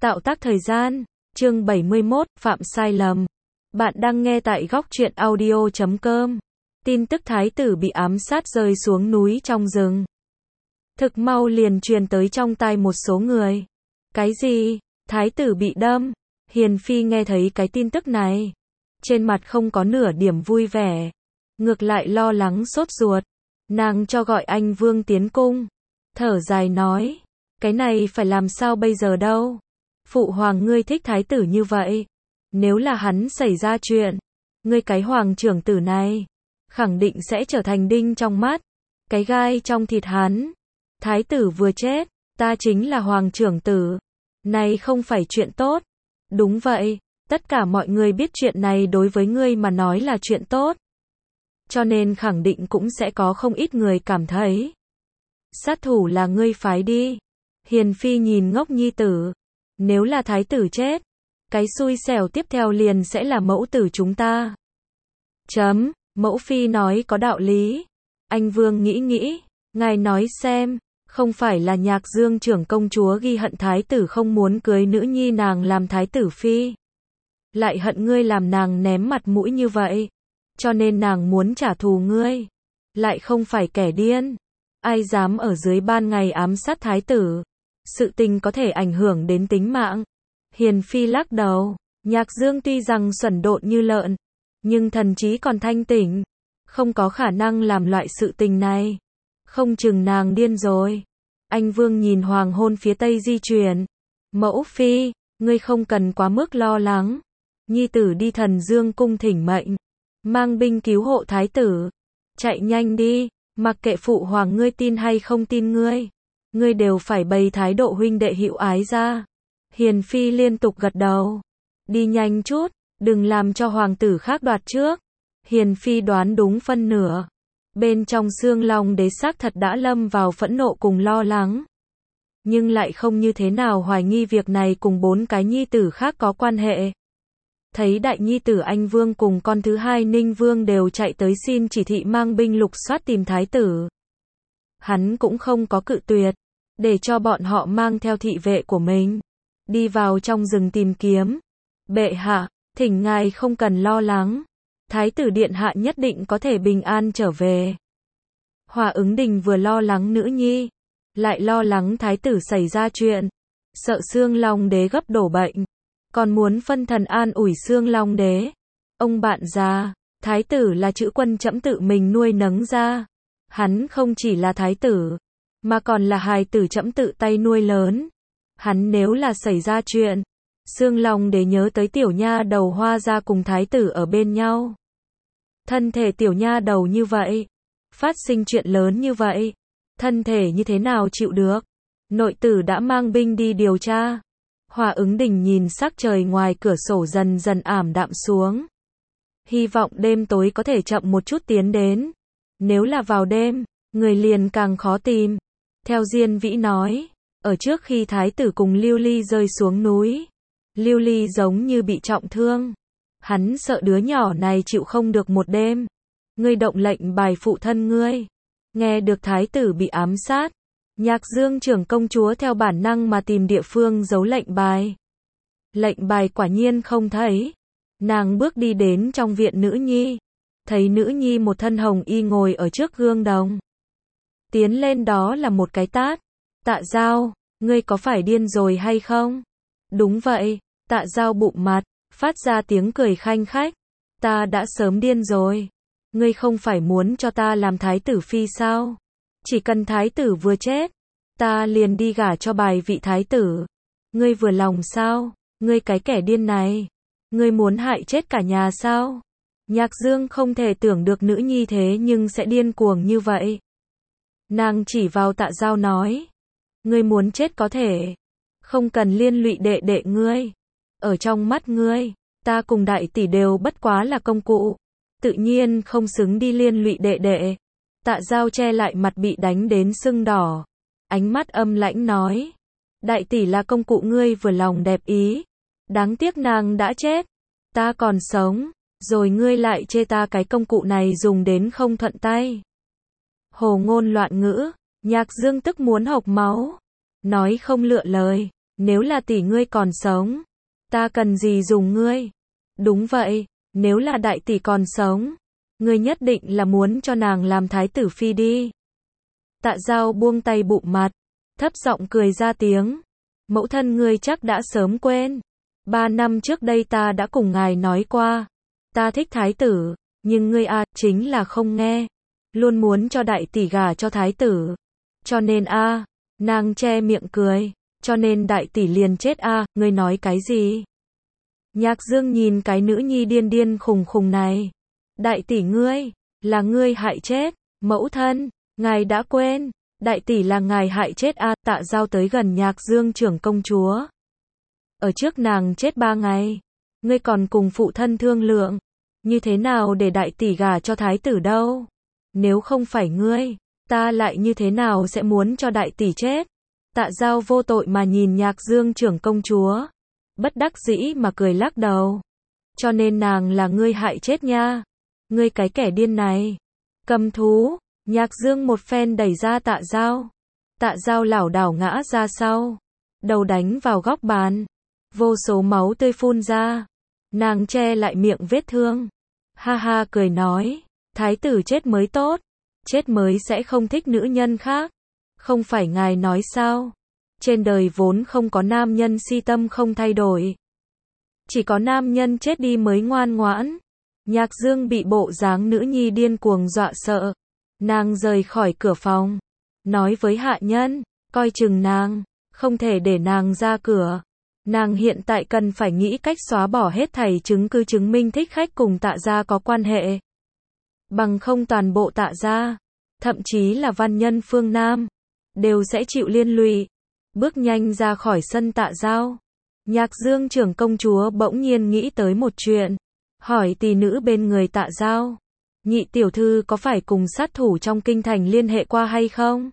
Tạo tác thời gian, chương 71, phạm sai lầm. Bạn đang nghe tại góc truyện audio.com. Tin tức thái tử bị ám sát rơi xuống núi trong rừng. Thực mau liền truyền tới trong tai một số người. Cái gì? Thái tử bị đâm? Hiền Phi nghe thấy cái tin tức này. Trên mặt không có nửa điểm vui vẻ. Ngược lại lo lắng sốt ruột. Nàng cho gọi anh Vương tiến cung. Thở dài nói. Cái này phải làm sao bây giờ đâu? Phụ hoàng ngươi thích thái tử như vậy. Nếu là hắn xảy ra chuyện, ngươi cái hoàng trưởng tử này, khẳng định sẽ trở thành đinh trong mắt, cái gai trong thịt hắn. Thái tử vừa chết, ta chính là hoàng trưởng tử. Này không phải chuyện tốt. Đúng vậy, tất cả mọi người biết chuyện này đối với ngươi mà nói là chuyện tốt. Cho nên khẳng định cũng sẽ có không ít người cảm thấy. Sát thủ là ngươi phái đi. Hiền Phi nhìn ngốc nhi tử. Nếu là thái tử chết, cái xui xẻo tiếp theo liền sẽ là mẫu tử chúng ta. Mẫu phi nói có đạo lý. Anh Vương nghĩ, ngài nói xem, không phải là Nhạc Dương trưởng công chúa ghi hận thái tử không muốn cưới nữ nhi nàng làm thái tử phi. Lại hận ngươi làm nàng ném mặt mũi như vậy. Cho nên nàng muốn trả thù ngươi. Lại không phải kẻ điên. Ai dám ở dưới ban ngày ám sát thái tử. Sự tình có thể ảnh hưởng đến tính mạng. Hiền Phi lắc đầu. Nhạc Dương tuy rằng xuẩn độn như lợn, nhưng thần trí còn thanh tỉnh. Không có khả năng làm loại sự tình này. Không chừng nàng điên rồi. Anh Vương nhìn hoàng hôn phía tây di chuyển. Mẫu Phi, ngươi không cần quá mức lo lắng. Nhi tử đi Thần Dương cung thỉnh mệnh. Mang binh cứu hộ thái tử. Chạy nhanh đi, mặc kệ phụ hoàng ngươi tin hay không tin ngươi. Ngươi đều phải bày thái độ huynh đệ hữu ái ra. Hiền Phi liên tục gật đầu. Đi nhanh chút, đừng làm cho hoàng tử khác đoạt trước. Hiền Phi đoán đúng phân nửa. Bên trong xương Long đế xác thật đã lâm vào phẫn nộ cùng lo lắng. Nhưng lại không như thế nào hoài nghi việc này cùng 4 cái nhi tử khác có quan hệ. Thấy đại nhi tử Anh Vương cùng con thứ hai Ninh Vương đều chạy tới xin chỉ thị mang binh lục soát tìm thái tử. Hắn cũng không có cự tuyệt, để cho bọn họ mang theo thị vệ của mình, đi vào trong rừng tìm kiếm. Bệ hạ, thỉnh ngài không cần lo lắng, thái tử điện hạ nhất định có thể bình an trở về. Hòa Ứng Đình vừa lo lắng nữ nhi, lại lo lắng thái tử xảy ra chuyện, sợ Xương Long đế gấp đổ bệnh, còn muốn phân thần an ủi Xương Long đế. Ông bạn già, thái tử là chữ quân trẫm tự mình nuôi nấng ra. Hắn không chỉ là thái tử, mà còn là hài tử trẫm tự tay nuôi lớn. Hắn nếu là xảy ra chuyện, Xương Long đế nhớ tới tiểu nha đầu Hoa gia cùng thái tử ở bên nhau. Thân thể tiểu nha đầu như vậy, phát sinh chuyện lớn như vậy, thân thể như thế nào chịu được? Nội tử đã mang binh đi điều tra. Hòa Ứng Đình nhìn sắc trời ngoài cửa sổ dần dần ảm đạm xuống. Hy vọng đêm tối có thể chậm một chút tiến đến. Nếu là vào đêm, người liền càng khó tìm. Theo Diên Vĩ nói, ở trước khi thái tử cùng Lưu Ly rơi xuống núi, Lưu Ly giống như bị trọng thương. Hắn sợ đứa nhỏ này chịu không được một đêm. Ngươi động lệnh bài phụ thân ngươi. Nghe được thái tử bị ám sát, Nhạc Dương trưởng công chúa theo bản năng mà tìm địa phương giấu lệnh bài. Lệnh bài quả nhiên không thấy. Nàng bước đi đến trong viện nữ nhi. Thấy nữ nhi một thân hồng y ngồi ở trước gương đồng. Tiến lên đó là một cái tát. Tạ Giao, ngươi có phải điên rồi hay không? Đúng vậy, Tạ Giao bụng mặt, phát ra tiếng cười khanh khách. Ta đã sớm điên rồi. Ngươi không phải muốn cho ta làm thái tử phi sao? Chỉ cần thái tử vừa chết, ta liền đi gả cho bài vị thái tử. Ngươi vừa lòng sao? Ngươi cái kẻ điên này. Ngươi muốn hại chết cả nhà sao? Nhạc Dương không thể tưởng được nữ nhi thế nhưng sẽ điên cuồng như vậy. Nàng chỉ vào Tạ Giao nói. Ngươi muốn chết có thể. Không cần liên lụy đệ đệ ngươi. Ở trong mắt ngươi, ta cùng đại tỷ đều bất quá là công cụ. Tự nhiên không xứng đi liên lụy đệ đệ. Tạ Giao che lại mặt bị đánh đến sưng đỏ. Ánh mắt âm lãnh nói. Đại tỷ là công cụ ngươi vừa lòng đẹp ý. Đáng tiếc nàng đã chết. Ta còn sống. Rồi ngươi lại chê ta cái công cụ này dùng đến không thuận tay. Hồ ngôn loạn ngữ. Nhạc Dương tức muốn hộc máu. Nói không lựa lời. Nếu là tỷ ngươi còn sống, ta cần gì dùng ngươi? Đúng vậy, nếu là đại tỷ còn sống, ngươi nhất định là muốn cho nàng làm thái tử phi đi. Tạ Dao buông tay bụm mặt, thấp giọng cười ra tiếng. Mẫu thân ngươi chắc đã sớm quên. 3 năm trước đây ta đã cùng ngài nói qua. Ta thích thái tử, nhưng ngươi chính là không nghe. Luôn muốn cho đại tỷ gả cho thái tử. Cho nên nàng che miệng cười. Cho nên đại tỷ liền chết ngươi nói cái gì? Nhạc Dương nhìn cái nữ nhi điên điên khùng khùng này. Đại tỷ ngươi, là ngươi hại chết. Mẫu thân, ngài đã quên. Đại tỷ là ngài hại chết Tạ Dao tới gần Nhạc Dương trưởng công chúa. Ở trước nàng chết 3 ngày. Ngươi còn cùng phụ thân thương lượng. Như thế nào để đại tỷ gả cho thái tử đâu? Nếu không phải ngươi, ta lại như thế nào sẽ muốn cho đại tỷ chết? Tạ Dao vô tội mà nhìn Nhạc Dương trưởng công chúa. Bất đắc dĩ mà cười lắc đầu. Cho nên nàng là ngươi hại chết nha. Ngươi cái kẻ điên này. Cầm thú. Nhạc Dương một phen đẩy ra Tạ Dao. Tạ Dao lảo đảo ngã ra sau. Đầu đánh vào góc bàn. Vô số máu tươi phun ra. Nàng che lại miệng vết thương. Ha ha cười nói. Thái tử chết mới tốt. Chết mới sẽ không thích nữ nhân khác. Không phải ngài nói sao? Trên đời vốn không có nam nhân si tâm không thay đổi. Chỉ có nam nhân chết đi mới ngoan ngoãn. Nhạc Dương bị bộ dáng nữ nhi điên cuồng dọa sợ. Nàng rời khỏi cửa phòng. Nói với hạ nhân, coi chừng nàng, không thể để nàng ra cửa. Nàng hiện tại cần phải nghĩ cách xóa bỏ hết thảy chứng cứ chứng minh thích khách cùng Tạ gia có quan hệ. Bằng không toàn bộ Tạ gia, thậm chí là văn nhân phương Nam, đều sẽ chịu liên lụy. Bước nhanh ra khỏi sân Tạ Dao. Nhạc Dương trưởng công chúa bỗng nhiên nghĩ tới một chuyện. Hỏi tỷ nữ bên người Tạ Dao. Nhị tiểu thư có phải cùng sát thủ trong kinh thành liên hệ qua hay không?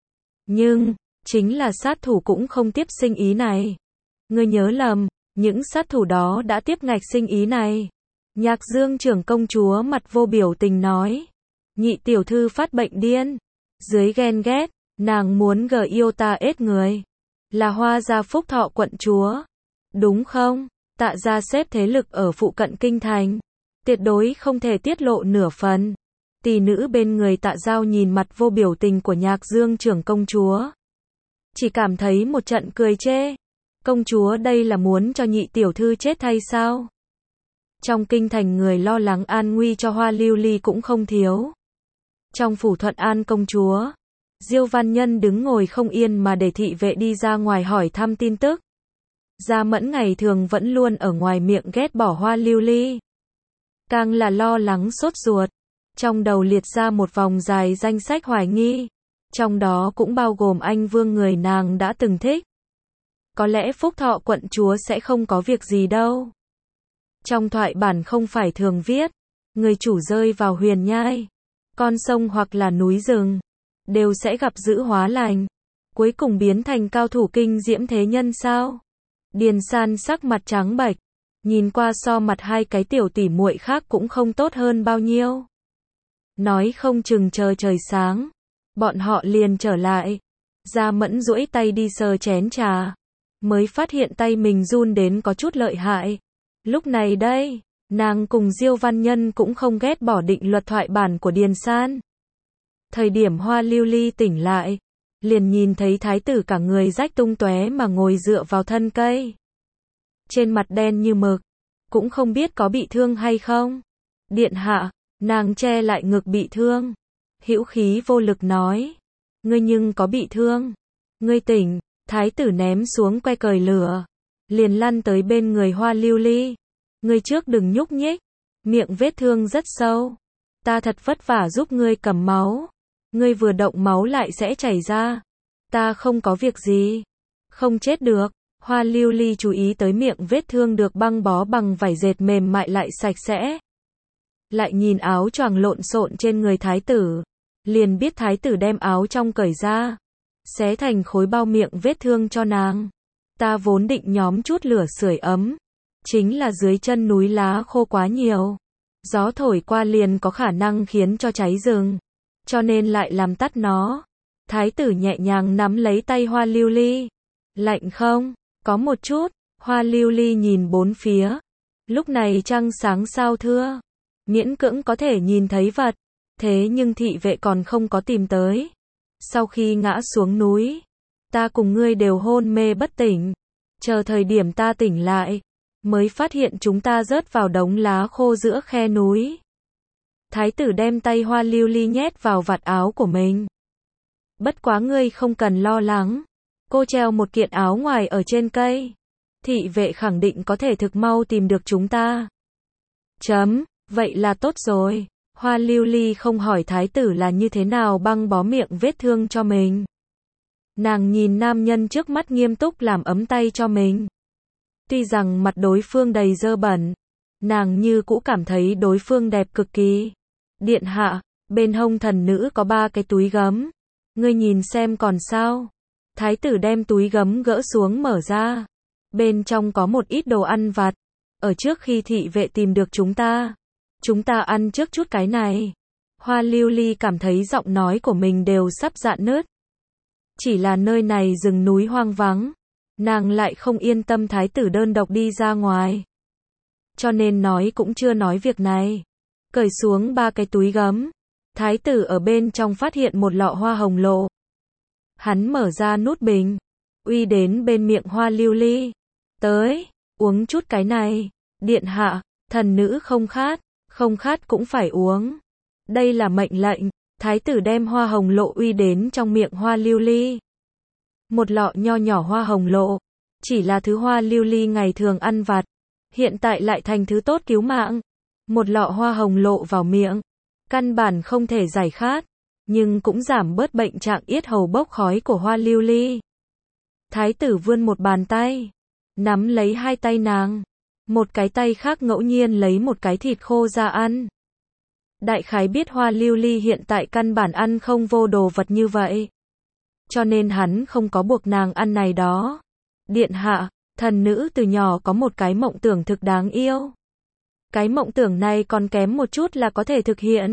Nhưng, chính là sát thủ cũng không tiếp sinh ý này. Ngươi nhớ lầm, những sát thủ đó đã tiếp ngạch sinh ý này. Nhạc Dương trưởng công chúa mặt vô biểu tình nói. Nhị tiểu thư phát bệnh điên. Dưới ghen ghét, nàng muốn yêu ta ết người. Là Hoa gia Phúc Thọ quận chúa. Đúng không? Tạ gia xếp thế lực ở phụ cận kinh thành. Tuyệt đối không thể tiết lộ nửa phần. Tỷ nữ bên người Tạ Dao nhìn mặt vô biểu tình của Nhạc Dương trưởng công chúa. Chỉ cảm thấy một trận cười chê. Công chúa đây là muốn cho nhị tiểu thư chết thay sao? Trong kinh thành người lo lắng an nguy cho Hoa Lưu Ly cũng không thiếu. Trong phủ Thuận An công chúa, Diêu Văn Nhân đứng ngồi không yên mà để thị vệ đi ra ngoài hỏi thăm tin tức. Gia Mẫn ngày thường vẫn luôn ở ngoài miệng ghét bỏ Hoa Lưu Ly. Càng là lo lắng sốt ruột. Trong đầu liệt ra một vòng dài danh sách hoài nghi. Trong đó cũng bao gồm anh Vương người nàng đã từng thích. Có lẽ Phúc Thọ quận chúa sẽ không có việc gì đâu. Trong thoại bản không phải thường viết, người chủ rơi vào huyền nhai, con sông hoặc là núi rừng, đều sẽ gặp dữ hóa lành, cuối cùng biến thành cao thủ kinh diễm thế nhân sao? Điền San sắc mặt trắng bệch, nhìn qua so mặt hai cái tiểu tỷ muội khác cũng không tốt hơn bao nhiêu. Nói không chừng chờ trời sáng, bọn họ liền trở lại. Gia Mẫn duỗi tay đi sờ chén trà, mới phát hiện tay mình run đến có chút lợi hại. Lúc này đây, nàng cùng Diêu Văn Nhân cũng không ghét bỏ định luật thoại bản của Điền San. Thời điểm Hoa Lưu Ly tỉnh lại, liền nhìn thấy thái tử cả người rách tung tóe mà ngồi dựa vào thân cây. Trên mặt đen như mực, cũng không biết có bị thương hay không. Điện hạ, nàng che lại ngực bị thương. Hữu khí vô lực nói. Ngươi nhưng có bị thương. Ngươi tỉnh, thái tử ném xuống que cời lửa. Liền lăn tới bên người Hoa Lưu Ly. Ngươi trước đừng nhúc nhích. Miệng vết thương rất sâu. Ta thật vất vả giúp ngươi cầm máu. Ngươi vừa động máu lại sẽ chảy ra. Ta không có việc gì. Không chết được. Hoa Lưu Ly chú ý tới miệng vết thương được băng bó bằng vải dệt mềm mại lại sạch sẽ. Lại nhìn áo choàng lộn xộn trên người thái tử. Liền biết thái tử đem áo trong cởi ra. Xé thành khối bao miệng vết thương cho nàng. Ta vốn định nhóm chút lửa sưởi ấm. Chính là dưới chân núi lá khô quá nhiều. Gió thổi qua liền có khả năng khiến cho cháy rừng. Cho nên lại làm tắt nó. Thái tử nhẹ nhàng nắm lấy tay Hoa Lưu Ly. Lạnh không? Có một chút, Hoa Lưu Ly nhìn bốn phía. Lúc này trăng sáng sao thưa, miễn cưỡng có thể nhìn thấy vật, thế nhưng thị vệ còn không có tìm tới. Sau khi ngã xuống núi, ta cùng ngươi đều hôn mê bất tỉnh, chờ thời điểm ta tỉnh lại, mới phát hiện chúng ta rớt vào đống lá khô giữa khe núi. Thái tử đem tay Hoa Lưu Ly nhét vào vạt áo của mình. Bất quá ngươi không cần lo lắng, cô treo một kiện áo ngoài ở trên cây. Thị vệ khẳng định có thể thực mau tìm được chúng ta. Vậy là tốt rồi. Hoa Lưu Ly không hỏi thái tử là như thế nào băng bó miệng vết thương cho mình. Nàng nhìn nam nhân trước mắt nghiêm túc làm ấm tay cho mình. Tuy rằng mặt đối phương đầy dơ bẩn, nàng như cũ cảm thấy đối phương đẹp cực kỳ. Điện hạ, bên hông thần nữ có 3 cái túi gấm. Ngươi nhìn xem còn sao? Thái tử đem túi gấm gỡ xuống mở ra. Bên trong có một ít đồ ăn vặt. Ở trước khi thị vệ tìm được chúng ta ăn trước chút cái này. Hoa Lưu Ly cảm thấy giọng nói của mình đều sắp rạn nứt. Chỉ là nơi này rừng núi hoang vắng, nàng lại không yên tâm thái tử đơn độc đi ra ngoài. Cho nên nói cũng chưa nói việc này. Cởi xuống 3 cái túi gấm. Thái tử ở bên trong phát hiện một lọ hoa hồng lộ. Hắn mở ra nút bình, uy đến bên miệng Hoa Lưu Ly. Tới, uống chút cái này. Điện hạ, thần nữ không khát cũng phải uống. Đây là mệnh lệnh. Thái tử đem hoa hồng lộ uy đến trong miệng Hoa Lưu Ly. Một lọ nho nhỏ hoa hồng lộ, chỉ là thứ Hoa Lưu Ly ngày thường ăn vặt, hiện tại lại thành thứ tốt cứu mạng. Một lọ hoa hồng lộ vào miệng, căn bản không thể giải khát, nhưng cũng giảm bớt bệnh trạng yết hầu bốc khói của Hoa Lưu Ly. Thái tử vươn một bàn tay, nắm lấy 2 tay nàng, một cái tay khác ngẫu nhiên lấy một cái thịt khô ra ăn. Đại khái biết Hoa Lưu Ly hiện tại căn bản ăn không vô đồ vật như vậy, cho nên hắn không có buộc nàng ăn này đó. Điện hạ, thần nữ từ nhỏ có một cái mộng tưởng thực đáng yêu. Cái mộng tưởng này còn kém một chút là có thể thực hiện.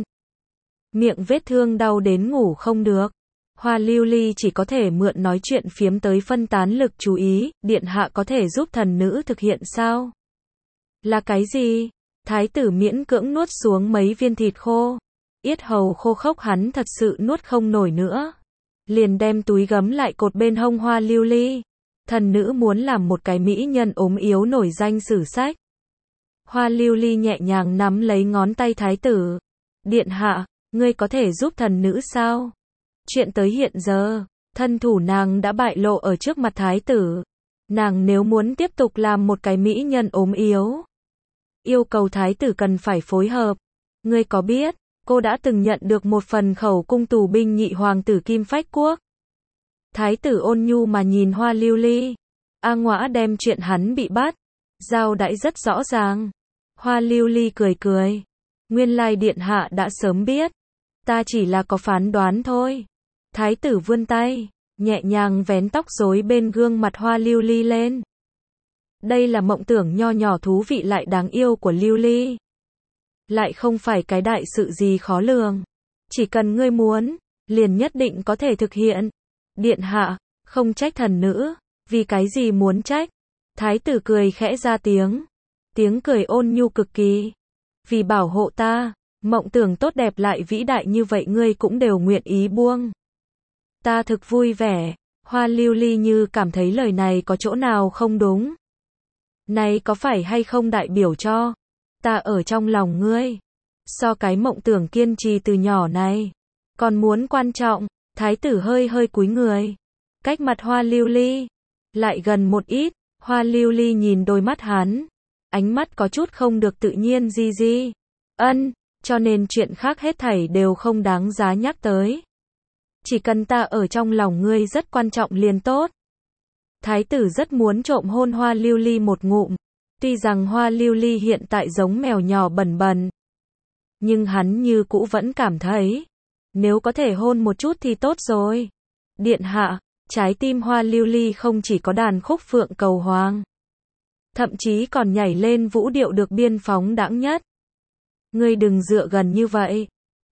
Miệng vết thương đau đến ngủ không được. Hoa Lưu Ly chỉ có thể mượn nói chuyện phiếm tới phân tán lực chú ý. Điện hạ có thể giúp thần nữ thực hiện sao? Là cái gì? Thái tử miễn cưỡng nuốt xuống mấy viên thịt khô. Yết hầu khô khốc hắn thật sự nuốt không nổi nữa. Liền đem túi gấm lại cột bên hông Hoa Lưu Ly. Thần nữ muốn làm một cái mỹ nhân ốm yếu nổi danh sử sách. Hoa Lưu Ly nhẹ nhàng nắm lấy ngón tay thái tử. Điện hạ, ngươi có thể giúp thần nữ sao? Chuyện tới hiện giờ, thân thủ nàng đã bại lộ ở trước mặt thái tử. Nàng nếu muốn tiếp tục làm một cái mỹ nhân ốm yếu, yêu cầu thái tử cần phải phối hợp. Ngươi có biết, cô đã từng nhận được một phần khẩu cung tù binh nhị hoàng tử Kim Phách Quốc. Thái tử ôn nhu mà nhìn Hoa Lưu Ly. A Ngõa đem chuyện hắn bị bắt giao đãi rất rõ ràng. Hoa Lưu Ly cười cười. Nguyên lai điện hạ đã sớm biết. Ta chỉ là có phán đoán thôi. Thái tử vươn tay, nhẹ nhàng vén tóc rối bên gương mặt Hoa Lưu Ly lên. Đây là mộng tưởng nho nhỏ thú vị lại đáng yêu của Lưu Ly. Lại không phải cái đại sự gì khó lường. Chỉ cần ngươi muốn, liền nhất định có thể thực hiện. Điện hạ, không trách thần nữ. Vì cái gì muốn trách? Thái tử cười khẽ ra tiếng. Tiếng cười ôn nhu cực kỳ. Vì bảo hộ ta, mộng tưởng tốt đẹp lại vĩ đại như vậy ngươi cũng đều nguyện ý buông. Ta thực vui vẻ. Hoa Lưu Ly như cảm thấy lời này có chỗ nào không đúng. Này có phải hay không đại biểu cho ta ở trong lòng ngươi, so cái mộng tưởng kiên trì từ nhỏ này còn muốn quan trọng. Thái tử hơi hơi cúi người, cách mặt Hoa Lưu Ly lại gần một ít. Hoa Lưu Ly nhìn đôi mắt hắn, ánh mắt có chút không được tự nhiên. Di cho nên chuyện khác hết thảy đều không đáng giá nhắc tới. Chỉ cần ta ở trong lòng ngươi rất quan trọng liền tốt. Thái tử rất muốn trộm hôn Hoa Lưu Ly một ngụm. Tuy rằng Hoa Lưu Ly hiện tại giống mèo nhỏ bẩn bẩn, nhưng hắn như cũ vẫn cảm thấy, nếu có thể hôn một chút thì tốt rồi. Điện hạ, trái tim Hoa Lưu Ly không chỉ có đàn khúc phượng cầu hoàng, thậm chí còn nhảy lên vũ điệu được biên phóng đãng nhất. Ngươi đừng dựa gần như vậy.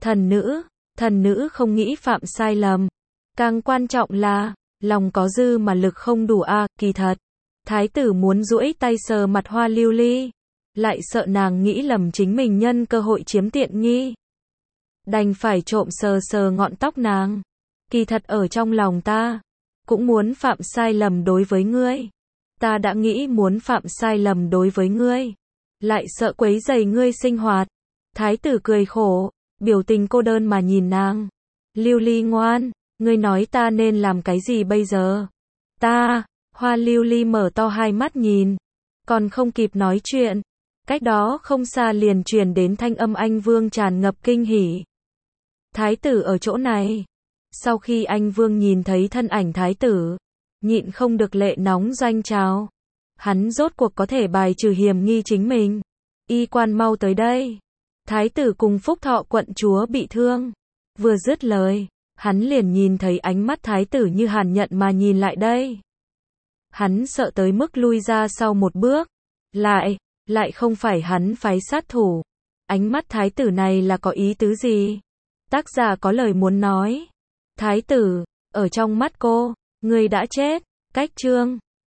Thần nữ không nghĩ phạm sai lầm. Càng quan trọng là, lòng có dư mà lực không đủ a. Kỳ thật, Thái tử muốn duỗi tay sờ mặt Hoa Lưu Ly, lại sợ nàng nghĩ lầm chính mình nhân cơ hội chiếm tiện nghi. Đành phải trộm sờ sờ ngọn tóc nàng. Kỳ thật ở trong lòng ta, cũng muốn phạm sai lầm đối với ngươi. Ta đã nghĩ muốn phạm sai lầm đối với ngươi, lại sợ quấy rầy ngươi sinh hoạt. Thái tử cười khổ, biểu tình cô đơn mà nhìn nàng. Lưu Ly ngoan, ngươi nói ta nên làm cái gì bây giờ? Hoa Lưu Ly mở to hai mắt nhìn, còn không kịp nói chuyện, cách đó không xa liền truyền đến thanh âm Anh Vương tràn ngập kinh hỉ. Thái tử ở chỗ này. Sau khi Anh Vương nhìn thấy thân ảnh thái tử, nhịn không được lệ nóng doanh trào. Hắn rốt cuộc có thể bài trừ hiểm nghi chính mình. Y quan mau tới đây. Thái tử cùng Phúc Thọ quận chúa bị thương. Vừa dứt lời, hắn liền nhìn thấy ánh mắt thái tử như hàn nhận mà nhìn lại đây. Hắn sợ tới mức lui ra sau một bước. Lại không phải hắn phái sát thủ. Ánh mắt thái tử này là có ý tứ gì? Tác giả có lời muốn nói. Thái tử, ở trong mắt cô, ngươi đã chết. Cách chương